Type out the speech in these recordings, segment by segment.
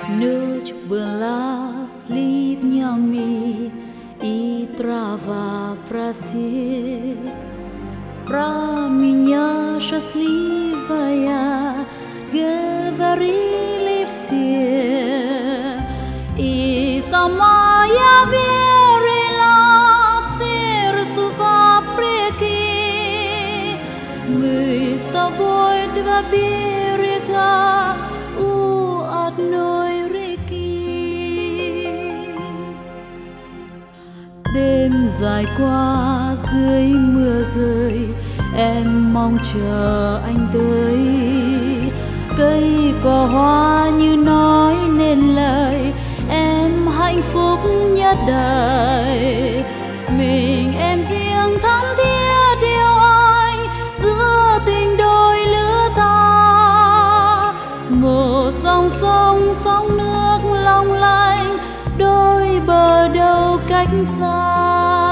Noite belas libnami e trava pra si, pra minha счастливая говорили все, и сама я верила сердцу вопреки. Мы с тобой два берега у одной реки. Đêm dài qua dưới mưa rơi, em mong chờ anh tới. Cây cỏ hoa như nói nên lời, em hạnh phúc nhất đời. Mình em riêng thắm thiết yêu anh giữa tình đôi lứa ta. Một dòng sông sóng nước long lanh, đôi bờ đâu cách xa.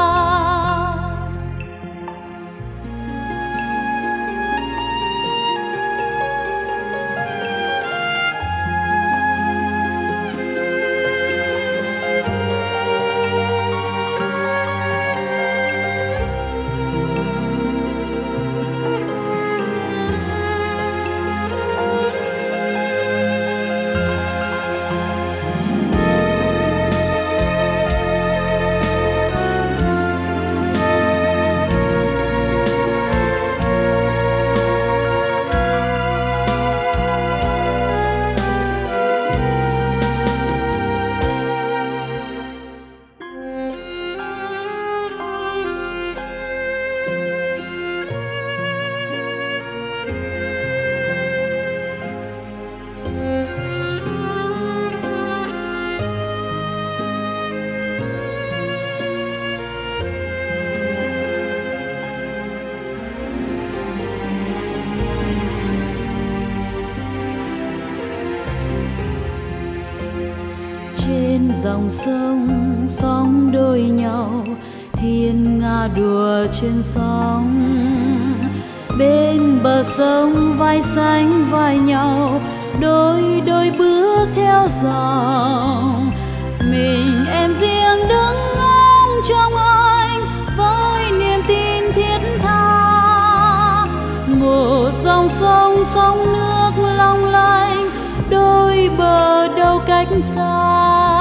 Trên dòng sông sóng đôi nhau, thiên nga đùa trên sóng. Bên bờ sông vai sánh vai nhau, đôi đôi bước theo dòng. Mình em riêng đứng ngóng trong anh với niềm tin thiết tha. Một dòng sông sóng nước long lanh, đôi bờ đâu cách xa.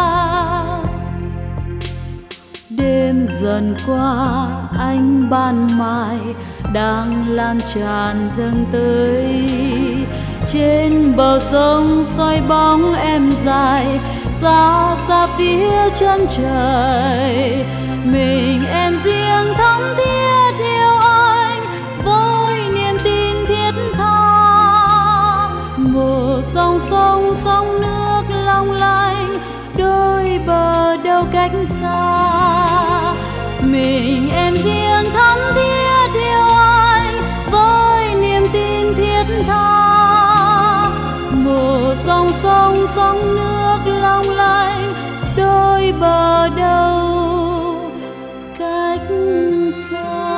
Đêm dần qua ánh ban mai đang lan tràn dâng tới. Trên bờ sông soi bóng em dài, xa xa phía chân trời. Mình em riêng thắm thiết yêu anh với niềm tin thiết tha. Một dòng sông sóng nước long lanh, đôi bờ đâu cách xa. Mình em riêng thắm thiết yêu anh với niềm tin thiết tha. Một dòng sông sóng nước long lanh, đôi bờ đâu cách xa.